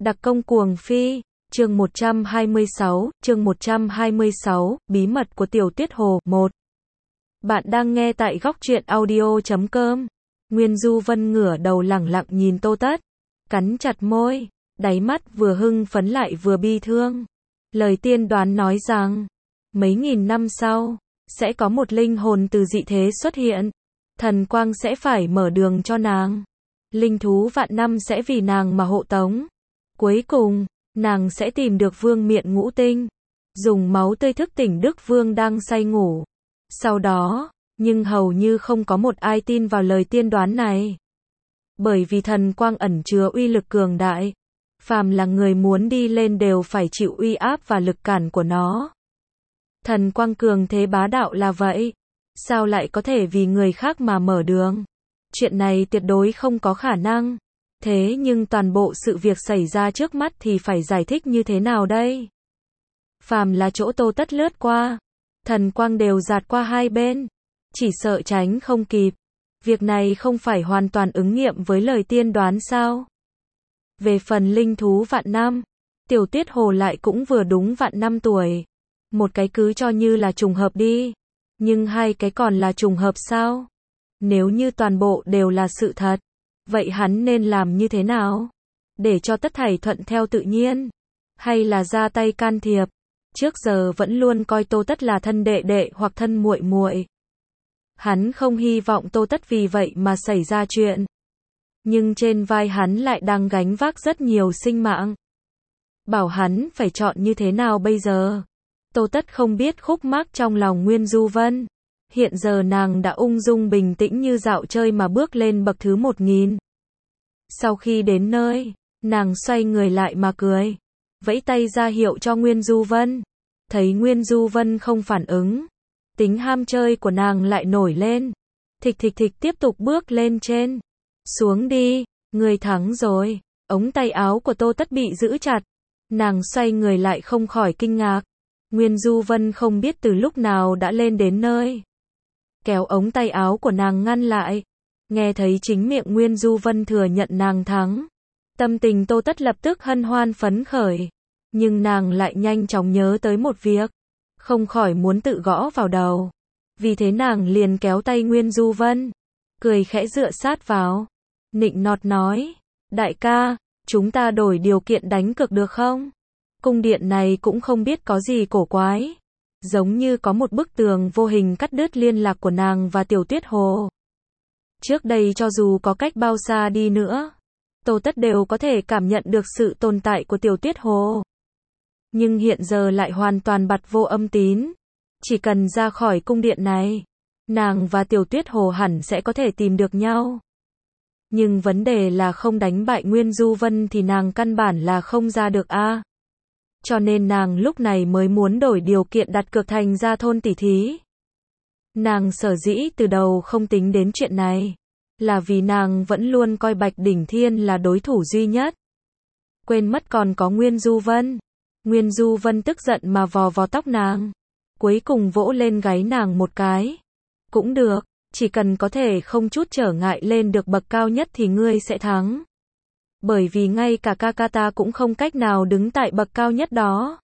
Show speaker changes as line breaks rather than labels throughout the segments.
Đặc công cuồng phi, chương 126, bí mật của Tiểu Tuyết Hồ, 1. Bạn đang nghe tại góc truyện audio.com. Nguyên Du Vân ngửa đầu lẳng lặng nhìn Tô Tất, cắn chặt môi, đáy mắt vừa hưng phấn lại vừa bi thương. Lời tiên đoán nói rằng, mấy nghìn năm sau, sẽ có một linh hồn từ dị thế xuất hiện. Thần quang sẽ phải mở đường cho nàng. Linh thú vạn năm sẽ vì nàng mà hộ tống. Cuối cùng, nàng sẽ tìm được vương miện ngũ tinh, dùng máu tươi thức tỉnh Đức Vương đang say ngủ. Sau đó, nhưng hầu như không có một ai tin vào lời tiên đoán này. Bởi vì thần quang ẩn chứa uy lực cường đại. Phàm là người muốn đi lên đều phải chịu uy áp và lực cản của nó. Thần quang cường thế bá đạo là vậy. Sao lại có thể vì người khác mà mở đường? Chuyện này tuyệt đối không có khả năng. Thế nhưng toàn bộ sự việc xảy ra trước mắt thì phải giải thích như thế nào đây? Phàm là chỗ Tô Tất lướt qua, thần quang đều dạt qua hai bên, chỉ sợ tránh không kịp. Việc này không phải hoàn toàn ứng nghiệm với lời tiên đoán sao? Về phần linh thú vạn năm, Tiểu Tuyết Hồ lại cũng vừa đúng vạn năm tuổi. Một cái cứ cho như là trùng hợp đi, nhưng hai cái còn là trùng hợp sao? Nếu như toàn bộ đều là sự thật, vậy hắn nên làm như thế nào? Để cho tất thảy thuận theo tự nhiên? Hay là ra tay can thiệp? Trước giờ vẫn luôn coi Tô Tất là thân đệ đệ hoặc thân muội muội. Hắn không hy vọng Tô Tất vì vậy mà xảy ra chuyện. Nhưng trên vai hắn lại đang gánh vác rất nhiều sinh mạng. Bảo hắn phải chọn như thế nào bây giờ? Tô Tất không biết khúc mắc trong lòng Nguyên Du Vân. Hiện giờ nàng đã ung dung bình tĩnh như dạo chơi mà bước lên bậc thứ 1000. Sau khi đến nơi, nàng xoay người lại mà cười, vẫy tay ra hiệu cho Nguyên Du Vân. Thấy Nguyên Du Vân không phản ứng, tính ham chơi của nàng lại nổi lên. Thịch thịch thịch tiếp tục bước lên trên. Xuống đi, ngươi thắng rồi. Ống tay áo của Tô Tất bị giữ chặt. Nàng xoay người lại không khỏi kinh ngạc. Nguyên Du Vân không biết từ lúc nào đã lên đến nơi. Kéo ống tay áo của nàng ngăn lại. Nghe thấy chính miệng Nguyên Du Vân thừa nhận nàng thắng. Tâm tình Tô Tất lập tức hân hoan phấn khởi. Nhưng nàng lại nhanh chóng nhớ tới một việc. Không khỏi muốn tự gõ vào đầu. Vì thế nàng liền kéo tay Nguyên Du Vân. Cười khẽ dựa sát vào. Nịnh nọt nói. Đại ca, chúng ta đổi điều kiện đánh cược được không? Cung điện này cũng không biết có gì cổ quái. Giống như có một bức tường vô hình cắt đứt liên lạc của nàng và Tiểu Tuyết Hồ. Trước đây cho dù có cách bao xa đi nữa, Tô Tất đều có thể cảm nhận được sự tồn tại của Tiểu Tuyết Hồ. Nhưng hiện giờ lại hoàn toàn bặt vô âm tín. Chỉ cần ra khỏi cung điện này, nàng và Tiểu Tuyết Hồ hẳn sẽ có thể tìm được nhau. Nhưng vấn đề là không đánh bại Nguyên Du Vân thì nàng căn bản là không ra được a. Cho nên nàng lúc này mới muốn đổi điều kiện đặt cược thành ra thôn tỉ thí. Nàng sở dĩ từ đầu không tính đến chuyện này, là vì nàng vẫn luôn coi Bạch Đỉnh Thiên là đối thủ duy nhất. Quên mất còn có Nguyên Du Vân. Nguyên Du Vân tức giận mà vò vò tóc nàng. Cuối cùng vỗ lên gáy nàng một cái. Cũng được, chỉ cần có thể không chút trở ngại lên được bậc cao nhất thì ngươi sẽ thắng. Bởi vì ngay cả ca ca ta cũng không cách nào đứng tại bậc cao nhất đó.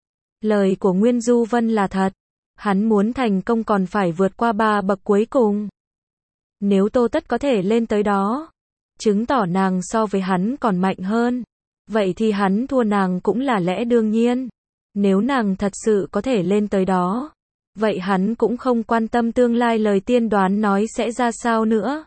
Lời của Nguyên Du Vân là thật. Hắn muốn thành công còn phải vượt qua 3 bậc cuối cùng. Nếu Tô Tất có thể lên tới đó, chứng tỏ nàng so với hắn còn mạnh hơn. Vậy thì hắn thua nàng cũng là lẽ đương nhiên. Nếu nàng thật sự có thể lên tới đó, vậy hắn cũng không quan tâm tương lai lời tiên đoán nói sẽ ra sao nữa.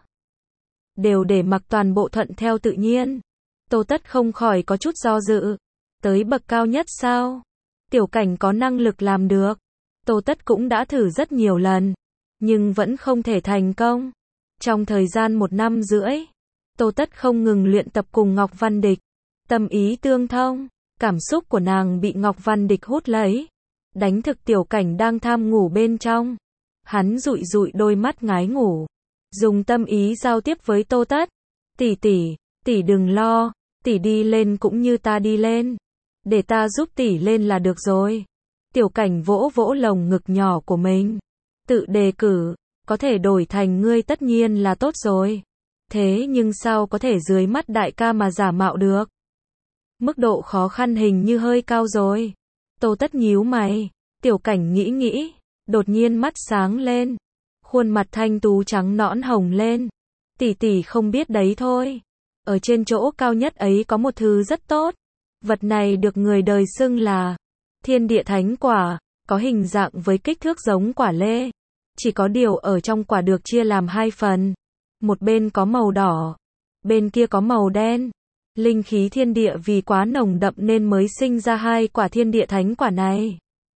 Đều để mặc toàn bộ thuận theo tự nhiên. Tô Tất không khỏi có chút do dự. Tới bậc cao nhất sao? Tiểu Cảnh có năng lực làm được. Tô Tất cũng đã thử rất nhiều lần, nhưng vẫn không thể thành công. Trong thời gian 1 năm rưỡi, Tô Tất không ngừng luyện tập cùng Ngọc Văn Địch. Tâm ý tương thông, cảm xúc của nàng bị Ngọc Văn Địch hút lấy. Đánh thực Tiểu Cảnh đang tham ngủ bên trong. Hắn dụi dụi đôi mắt ngái ngủ. Dùng tâm ý giao tiếp với Tô Tất. Tỷ tỷ, tỷ đừng lo, tỷ đi lên cũng như ta đi lên. Để ta giúp tỷ lên là được rồi. Tiểu Cảnh vỗ vỗ lồng ngực nhỏ của mình. Tự đề cử, có thể đổi thành ngươi tất nhiên là tốt rồi. Thế nhưng sao có thể dưới mắt đại ca mà giả mạo được? Mức độ khó khăn hình như hơi cao rồi. Tô Tất nhíu mày. Tiểu Cảnh nghĩ nghĩ, đột nhiên mắt sáng lên. Khuôn mặt thanh tú trắng nõn hồng lên. Tỷ tỷ không biết đấy thôi. Ở trên chỗ cao nhất ấy có một thứ rất tốt. Vật này được người đời xưng là Thiên Địa Thánh Quả, có hình dạng với kích thước giống quả lê. Chỉ có điều ở trong quả được chia làm hai phần. Một bên có màu đỏ, bên kia có màu đen. Linh khí thiên địa vì quá nồng đậm nên mới sinh ra hai quả Thiên Địa Thánh Quả này.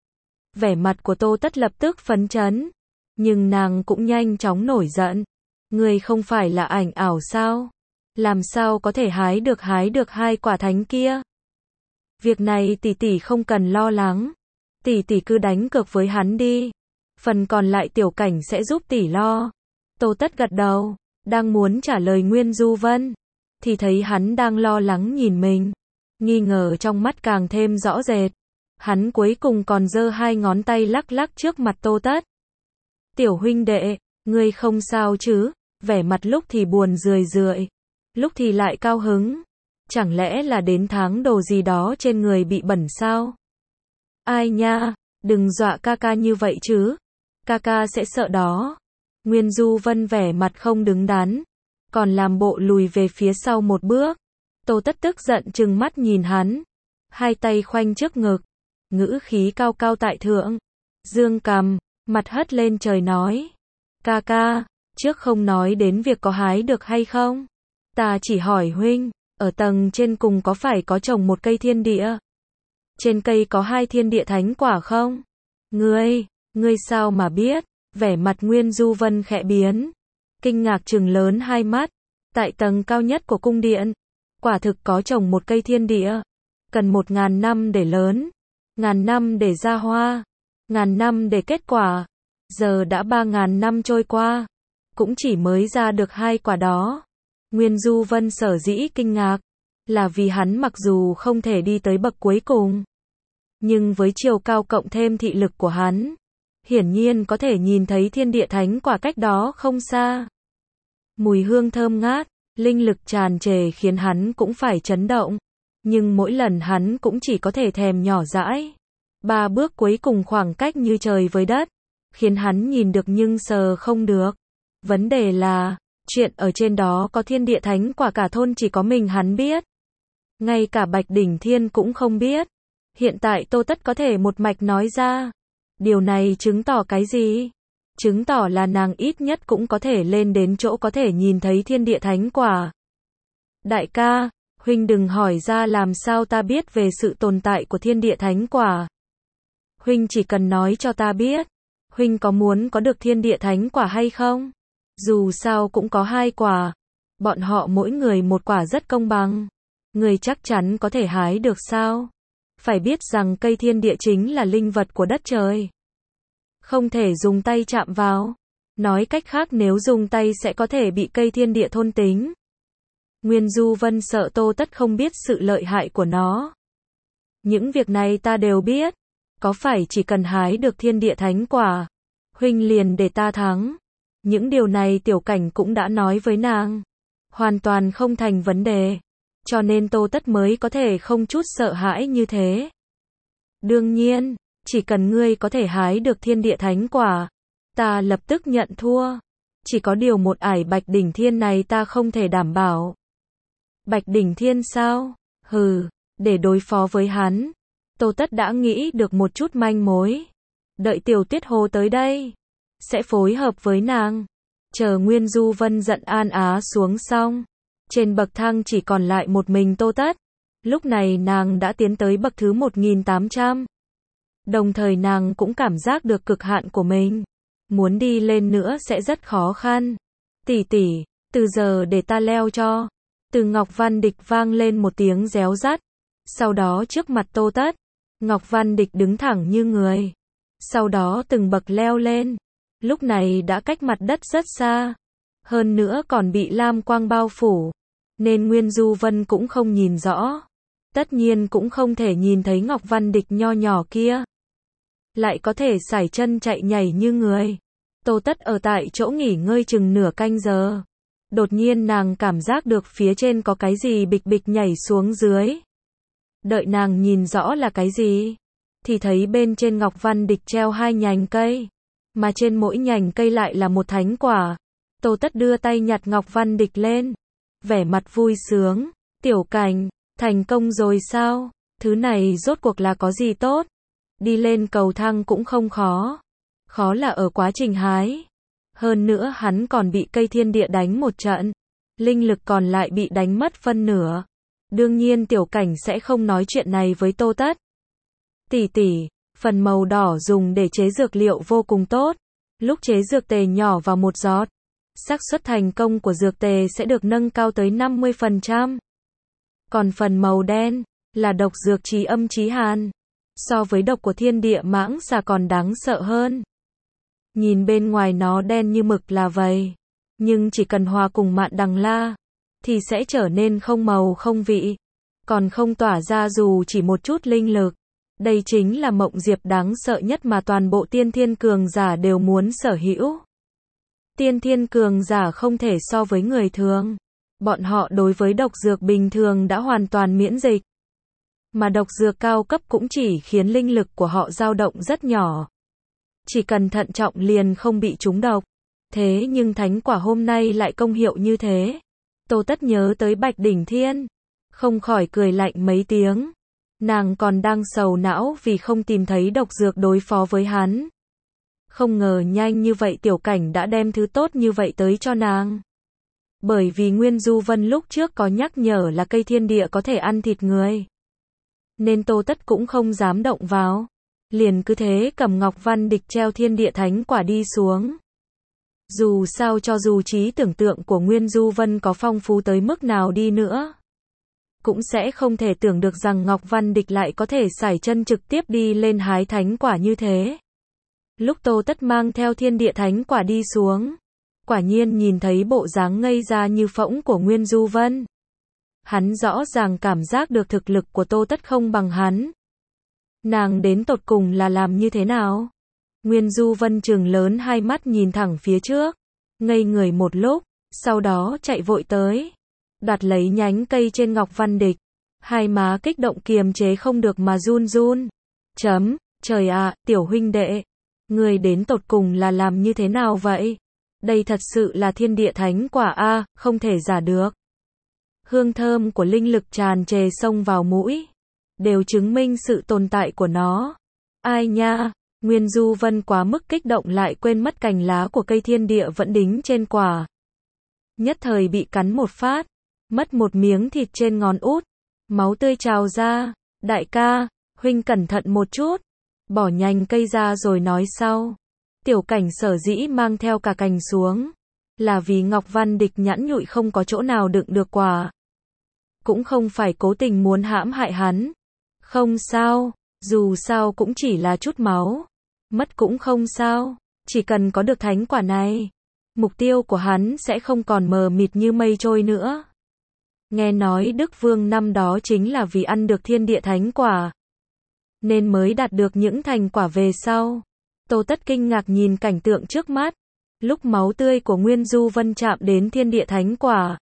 Vẻ mặt của Tô Tất lập tức phấn chấn, nhưng nàng cũng nhanh chóng nổi giận. Người không phải là ảnh ảo sao? Làm sao có thể hái được hai quả thánh kia? Việc này tỷ tỷ không cần lo lắng. Tỷ tỷ cứ đánh cược với hắn đi. Phần còn lại Tiểu Cảnh sẽ giúp tỷ lo. Tô Tất gật đầu, đang muốn trả lời Nguyên Du Vân, thì thấy hắn đang lo lắng nhìn mình. Nghi ngờ trong mắt càng thêm rõ rệt. Hắn cuối cùng còn giơ hai ngón tay lắc lắc trước mặt Tô Tất. Tiểu huynh đệ, ngươi không sao chứ? Vẻ mặt lúc thì buồn rười rượi, lúc thì lại cao hứng. Chẳng lẽ là đến tháng đồ gì đó trên người bị bẩn sao? Ai nha, đừng dọa ca ca như vậy chứ. Ca ca sẽ sợ đó. Nguyên Du Vân vẻ mặt không đứng đắn, còn làm bộ lùi về phía sau một bước. Tô Tất tức giận trừng mắt nhìn hắn, hai tay khoanh trước ngực, ngữ khí cao cao tại thượng, dương cằm, mặt hất lên trời nói: Ca ca, trước không nói đến việc có hái được hay không, ta chỉ hỏi huynh, ở tầng trên cùng có phải có trồng một cây thiên địa? Trên cây có hai Thiên Địa Thánh Quả không? Ngươi sao mà biết? Vẻ mặt Nguyên Du Vân khẽ biến, kinh ngạc trừng lớn hai mắt. Tại tầng cao nhất của cung điện, quả thực có trồng một cây thiên địa. Cần 1000 năm để lớn, 1000 năm để ra hoa, 1000 năm để kết quả. Giờ đã 3000 năm trôi qua, cũng chỉ mới ra được hai quả đó. Nguyên Du Vân sở dĩ kinh ngạc, là vì hắn mặc dù không thể đi tới bậc cuối cùng, nhưng với chiều cao cộng thêm thị lực của hắn, hiển nhiên có thể nhìn thấy Thiên Địa Thánh Quả cách đó không xa. Mùi hương thơm ngát, linh lực tràn trề khiến hắn cũng phải chấn động, nhưng mỗi lần hắn cũng chỉ có thể thèm nhỏ dãi. 3 bước cuối cùng khoảng cách như trời với đất, khiến hắn nhìn được nhưng sờ không được. Vấn đề là, chuyện ở trên đó có Thiên Địa Thánh Quả cả thôn chỉ có mình hắn biết. Ngay cả Bạch Đỉnh Thiên cũng không biết. Hiện tại Tô Tất có thể một mạch nói ra. Điều này chứng tỏ cái gì? Chứng tỏ là nàng ít nhất cũng có thể lên đến chỗ có thể nhìn thấy Thiên Địa Thánh Quả. Đại ca, huynh đừng hỏi ra làm sao ta biết về sự tồn tại của Thiên Địa Thánh Quả. Huynh chỉ cần nói cho ta biết, huynh có muốn có được Thiên Địa Thánh Quả hay không? Dù sao cũng có hai quả, bọn họ mỗi người một quả rất công bằng. Người chắc chắn có thể hái được sao? Phải biết rằng cây thiên địa chính là linh vật của đất trời, không thể dùng tay chạm vào. Nói cách khác nếu dùng tay sẽ có thể bị cây thiên địa thôn tính. Nguyên Du Vân sợ Tô Tất không biết sự lợi hại của nó. Những việc này ta đều biết. Có phải chỉ cần hái được Thiên Địa Thánh Quả, huynh liền để ta thắng? Những điều này Tiểu Cảnh cũng đã nói với nàng. Hoàn toàn không thành vấn đề. Cho nên Tô Tất mới có thể không chút sợ hãi như thế. Đương nhiên, chỉ cần ngươi có thể hái được Thiên Địa Thánh Quả, ta lập tức nhận thua. Chỉ có điều một ải Bạch Đỉnh Thiên này ta không thể đảm bảo. Bạch Đỉnh Thiên sao? Hừ, để đối phó với hắn, Tô Tất đã nghĩ được một chút manh mối. Đợi Tiểu Tuyết Hồ tới đây, sẽ phối hợp với nàng. Chờ Nguyên Du Vân giận an á xuống xong, trên bậc thang chỉ còn lại một mình Tô Tất. Lúc này nàng đã tiến tới bậc thứ 1800. Đồng thời nàng cũng cảm giác được cực hạn của mình. Muốn đi lên nữa sẽ rất khó khăn. Tỷ tỷ, từ giờ để ta leo cho. Từ Ngọc Văn Địch vang lên một tiếng réo rắt. Sau đó trước mặt Tô Tất, Ngọc Văn Địch đứng thẳng như người. Sau đó từng bậc leo lên. Lúc này đã cách mặt đất rất xa. Hơn nữa còn bị lam quang bao phủ, nên Nguyên Du Vân cũng không nhìn rõ. Tất nhiên cũng không thể nhìn thấy Ngọc Văn Địch nho nhỏ kia. Lại có thể sải chân chạy nhảy như người. Tô Tất ở tại chỗ nghỉ ngơi chừng nửa canh giờ. Đột nhiên nàng cảm giác được phía trên có cái gì bịch bịch nhảy xuống dưới. Đợi nàng nhìn rõ là cái gì, thì thấy bên trên Ngọc Văn Địch treo 2 nhành cây, mà trên mỗi nhành cây lại là một thánh quả. Tô Tất đưa tay nhặt Ngọc Văn Địch lên, vẻ mặt vui sướng. Tiểu Cảnh, thành công rồi sao? Thứ này rốt cuộc là có gì tốt? Đi lên cầu thang cũng không khó. Khó là ở quá trình hái. Hơn nữa hắn còn bị cây thiên địa đánh một trận. Linh lực còn lại bị đánh mất phân nửa. Đương nhiên Tiểu Cảnh sẽ không nói chuyện này với Tô Tất. Tỷ tỷ, phần màu đỏ dùng để chế dược liệu vô cùng tốt. Lúc chế dược tề nhỏ vào một giọt, xác suất thành công của dược tề sẽ được nâng cao tới 50%. Còn phần màu đen là độc dược chí âm chí hàn. So với độc của thiên địa mãng xà còn đáng sợ hơn. Nhìn bên ngoài nó đen như mực là vậy, nhưng chỉ cần hòa cùng mạn đằng la thì sẽ trở nên không màu không vị, còn không tỏa ra dù chỉ một chút linh lực. Đây chính là mộng diệp đáng sợ nhất mà toàn bộ tiên thiên cường giả đều muốn sở hữu. Tiên thiên cường giả không thể so với người thường. Bọn họ đối với độc dược bình thường đã hoàn toàn miễn dịch. Mà độc dược cao cấp cũng chỉ khiến linh lực của họ dao động rất nhỏ. Chỉ cần thận trọng liền không bị trúng độc. Thế nhưng thánh quả hôm nay lại công hiệu như thế. Tô Tất nhớ tới Bạch Đỉnh Thiên, không khỏi cười lạnh mấy tiếng. Nàng còn đang sầu não vì không tìm thấy độc dược đối phó với hắn. Không ngờ nhanh như vậy Tiểu Cảnh đã đem thứ tốt như vậy tới cho nàng. Bởi vì Nguyên Du Vân lúc trước có nhắc nhở là cây thiên địa có thể ăn thịt người, nên Tô Tất cũng không dám động vào. Liền cứ thế cầm Ngọc Văn Địch treo thiên địa thánh quả đi xuống. Dù sao cho dù trí tưởng tượng của Nguyên Du Vân có phong phú tới mức nào đi nữa, cũng sẽ không thể tưởng được rằng Ngọc Văn Địch lại có thể sải chân trực tiếp đi lên hái thánh quả như thế. Lúc Tô Tất mang theo thiên địa thánh quả đi xuống, quả nhiên nhìn thấy bộ dáng ngây ra như phỗng của Nguyên Du Vân. Hắn rõ ràng cảm giác được thực lực của Tô Tất không bằng hắn. Nàng đến tột cùng là làm như thế nào? Nguyên Du Vân trừng lớn hai mắt nhìn thẳng phía trước, ngây người một lúc, sau đó chạy vội tới, đoạt lấy nhánh cây trên Ngọc Văn Địch. Hai má kích động kiềm chế không được mà run run. Trời ạ, Tiểu huynh đệ, người đến tột cùng là làm như thế nào vậy? Đây thật sự là thiên địa thánh quả a, không thể giả được. Hương thơm của linh lực tràn trề xông vào mũi, đều chứng minh sự tồn tại của nó. Ai nha, Nguyên Du Vân quá mức kích động lại quên mất cành lá của cây thiên địa vẫn đính trên quả. Nhất thời bị cắn một phát, mất một miếng thịt trên ngón út, máu tươi trào ra. Đại ca, huynh cẩn thận một chút, bỏ nhành cây ra rồi nói sau. Tiểu Cảnh sở dĩ mang theo cả cành xuống, là vì Ngọc Văn Địch nhẵn nhụi không có chỗ nào đựng được quả. Cũng không phải cố tình muốn hãm hại hắn. Không sao, dù sao cũng chỉ là chút máu. Mất cũng không sao, chỉ cần có được thánh quả này, mục tiêu của hắn sẽ không còn mờ mịt như mây trôi nữa. Nghe nói Đức Vương năm đó chính là vì ăn được thiên địa thánh quả, nên mới đạt được những thành quả về sau. Tô Tất kinh ngạc nhìn cảnh tượng trước mắt. Lúc máu tươi của Nguyên Du Vân chạm đến thiên địa thánh quả,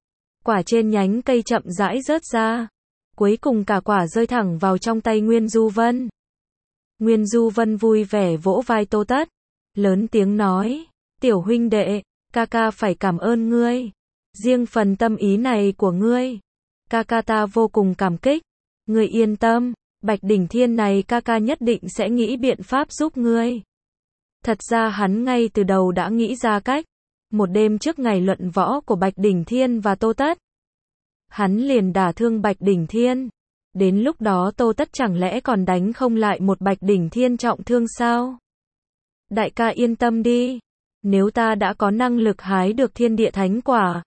quả trên nhánh cây chậm rãi rớt ra. Cuối cùng cả quả rơi thẳng vào trong tay Nguyên Du Vân. Nguyên Du Vân vui vẻ vỗ vai Tô Tất, lớn tiếng nói, Tiểu huynh đệ, ca ca phải cảm ơn ngươi. Riêng phần tâm ý này của ngươi, ca ca ta vô cùng cảm kích. Ngươi yên tâm, Bạch Đỉnh Thiên này ca ca nhất định sẽ nghĩ biện pháp giúp ngươi. Thật ra hắn ngay từ đầu đã nghĩ ra cách. Một đêm trước ngày luận võ của Bạch Đỉnh Thiên và Tô Tất, hắn liền đả thương Bạch Đỉnh Thiên. Đến lúc đó Tô Tất chẳng lẽ còn đánh không lại một Bạch Đỉnh Thiên trọng thương sao? Đại ca yên tâm đi, nếu ta đã có năng lực hái được thiên địa thánh quả,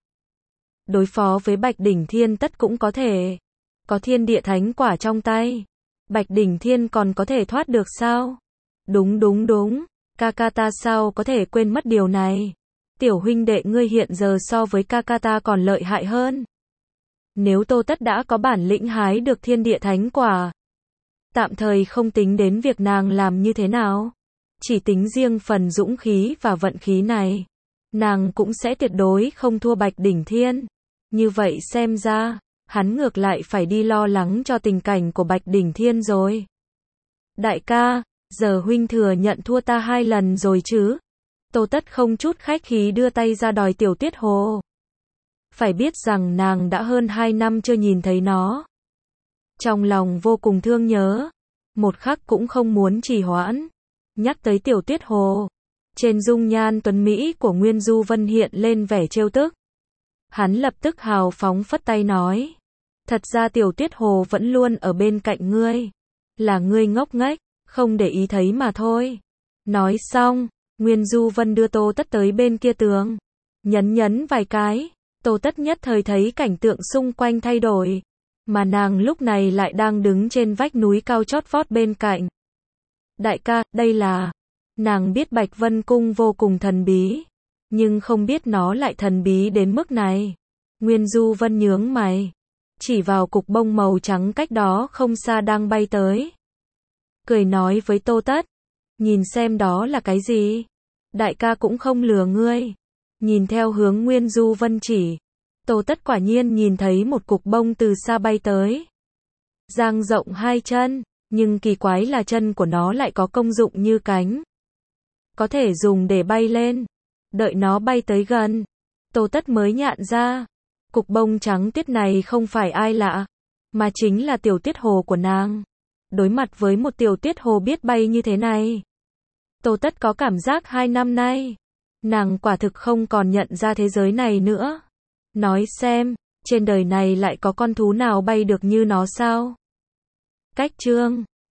đối phó với Bạch Đỉnh Thiên tất cũng có thể. Có thiên địa thánh quả trong tay, Bạch Đỉnh Thiên còn có thể thoát được sao? Đúng, ca ca ta sao có thể quên mất điều này? Tiểu huynh đệ ngươi hiện giờ so với ca ca ta còn lợi hại hơn. Nếu Tô Tất đã có bản lĩnh hái được thiên địa thánh quả, tạm thời không tính đến việc nàng làm như thế nào, chỉ tính riêng phần dũng khí và vận khí này, nàng cũng sẽ tuyệt đối không thua Bạch Đỉnh Thiên. Như vậy xem ra, hắn ngược lại phải đi lo lắng cho tình cảnh của Bạch Đỉnh Thiên rồi. Đại ca, giờ huynh thừa nhận thua ta 2 lần rồi chứ? Tô Tất không chút khách khí đưa tay ra đòi Tiểu Tuyết Hồ. Phải biết rằng nàng đã hơn 2 năm chưa nhìn thấy nó. Trong lòng vô cùng thương nhớ, một khắc cũng không muốn trì hoãn. Nhắc tới Tiểu Tuyết Hồ, trên dung nhan tuấn mỹ của Nguyên Du Vân hiện lên vẻ trêu tức. Hắn lập tức hào phóng phất tay nói, thật ra Tiểu Tuyết Hồ vẫn luôn ở bên cạnh ngươi, là ngươi ngốc nghếch, không để ý thấy mà thôi. Nói xong, Nguyên Du Vân đưa Tô Tất tới bên kia tường, nhấn vài cái, Tô Tất nhất thời thấy cảnh tượng xung quanh thay đổi, mà nàng lúc này lại đang đứng trên vách núi cao chót vót bên cạnh. Đại ca, đây là... Nàng biết Bạch Vân Cung vô cùng thần bí, nhưng không biết nó lại thần bí đến mức này. Nguyên Du Vân nhướng mày, chỉ vào cục bông màu trắng cách đó không xa đang bay tới. Cười nói với Tô Tất, nhìn xem đó là cái gì? Đại ca cũng không lừa ngươi. Nhìn theo hướng Nguyên Du Vân chỉ, Tô Tất quả nhiên nhìn thấy một cục bông từ xa bay tới. Dang rộng 2 chân, nhưng kỳ quái là chân của nó lại có công dụng như cánh. Có thể dùng để bay lên. Đợi nó bay tới gần, Tô Tất mới nhận ra, cục bông trắng tuyết này không phải ai lạ, mà chính là Tiểu Tuyết Hồ của nàng. Đối mặt với một Tiểu Tuyết Hồ biết bay như thế này, Tô Tất có cảm giác 2 năm nay, nàng quả thực không còn nhận ra thế giới này nữa. Nói xem, trên đời này lại có con thú nào bay được như nó sao? Cách chương